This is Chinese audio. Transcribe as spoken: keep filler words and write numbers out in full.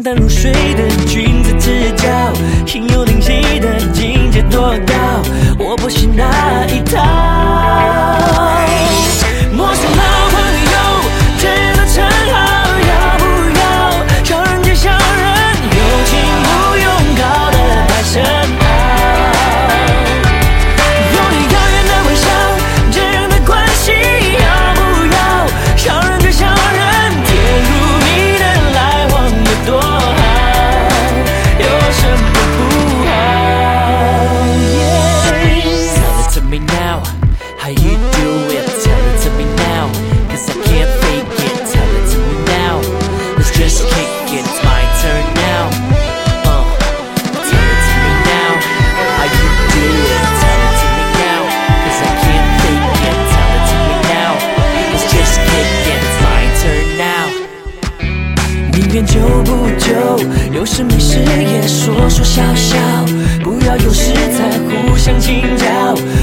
淡如水的君子之交，心有灵犀的境界多高，我不信那一套。陌生老朋友，这样的称号要不要？小人接小人，友情不用搞得太深奥。有你遥远的微笑，这样的关系要不要？小人对小人，贴入你的来往有多好？有什么不好？ Tell it to me now, how you do it? Tell it to me now, cause I can't fake it. Tell it to me now, let's just kick it. It's my turn now. Uh, tell it to me now, how you do it? Tell it to me now, cause I can't fake it. Tell it to me now, let's just kick it. It's my turn now. 宁愿久不久，有事没事也说说笑笑，不要有事才互相请教。